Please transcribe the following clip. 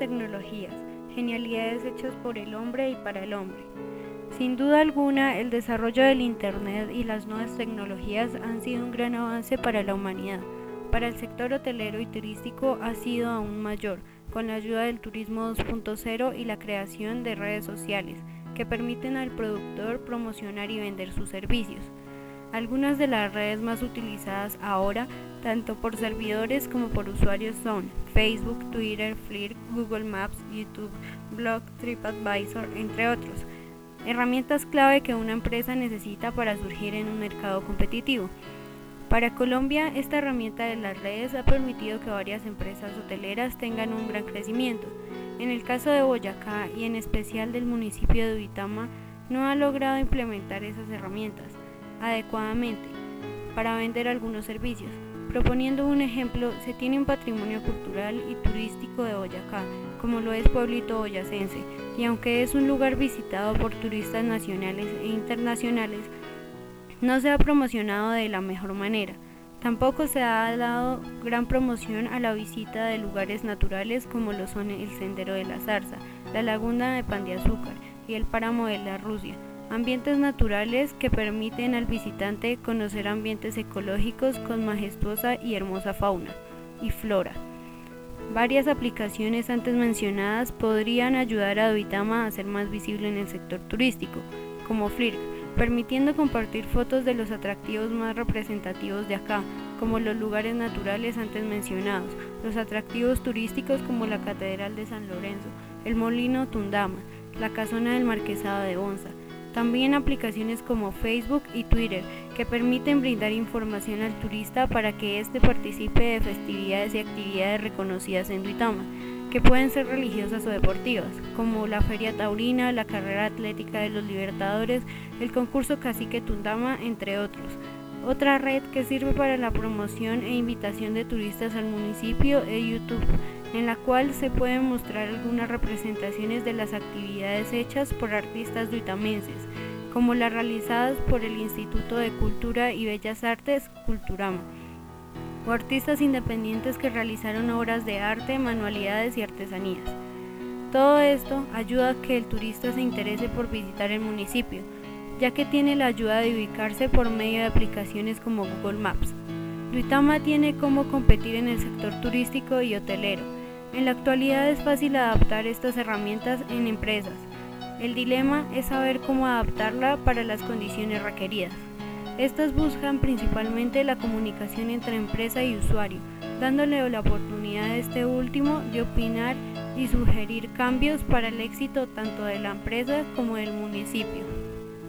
tecnologías, genialidades hechas por el hombre y para el hombre. Sin duda alguna, el desarrollo del Internet y las nuevas tecnologías han sido un gran avance para la humanidad. Para el sector hotelero y turístico ha sido aún mayor, con la ayuda del turismo 2.0 y la creación de redes sociales, que permiten al productor promocionar y vender sus servicios. Algunas de las redes más utilizadas ahora, tanto por servidores como por usuarios, son Facebook, Twitter, Flickr, Google Maps, YouTube, Blog, TripAdvisor, entre otros. Herramientas clave que una empresa necesita para surgir en un mercado competitivo. Para Colombia, esta herramienta de las redes ha permitido que varias empresas hoteleras tengan un gran crecimiento. En el caso de Boyacá y en especial del municipio de Duitama, no ha logrado implementar esas herramientas adecuadamente para vender algunos servicios. Proponiendo un ejemplo, se tiene un patrimonio cultural y turístico de Boyacá, como lo es Pueblito Boyacense, y aunque es un lugar visitado por turistas nacionales e internacionales, no se ha promocionado de la mejor manera. Tampoco se ha dado gran promoción a la visita de lugares naturales como lo son el Sendero de la Zarza, la Laguna de Pan de Azúcar y el Páramo de la Rusia, ambientes naturales que permiten al visitante conocer ambientes ecológicos con majestuosa y hermosa fauna y flora. Varias aplicaciones antes mencionadas podrían ayudar a Duitama a ser más visible en el sector turístico, como Flickr, permitiendo compartir fotos de los atractivos más representativos de acá, como los lugares naturales antes mencionados, los atractivos turísticos como la Catedral de San Lorenzo, el Molino Tundama, la Casona del Marquesado de Bonza. También aplicaciones como Facebook y Twitter, que permiten brindar información al turista para que éste participe de festividades y actividades reconocidas en Duitama, que pueden ser religiosas o deportivas, como la Feria Taurina, la Carrera Atlética de los Libertadores, el concurso Cacique Tundama, entre otros. Otra red que sirve para la promoción e invitación de turistas al municipio es YouTube, en la cual se pueden mostrar algunas representaciones de las actividades hechas por artistas duitamenses, como las realizadas por el Instituto de Cultura y Bellas Artes Culturama, o artistas independientes que realizaron obras de arte, manualidades y artesanías. Todo esto ayuda a que el turista se interese por visitar el municipio, ya que tiene la ayuda de ubicarse por medio de aplicaciones como Google Maps. Duitama tiene cómo competir en el sector turístico y hotelero. En la actualidad es fácil adaptar estas herramientas en empresas. El dilema es saber cómo adaptarla para las condiciones requeridas. Estas buscan principalmente la comunicación entre empresa y usuario, dándole la oportunidad a este último de opinar y sugerir cambios para el éxito tanto de la empresa como del municipio.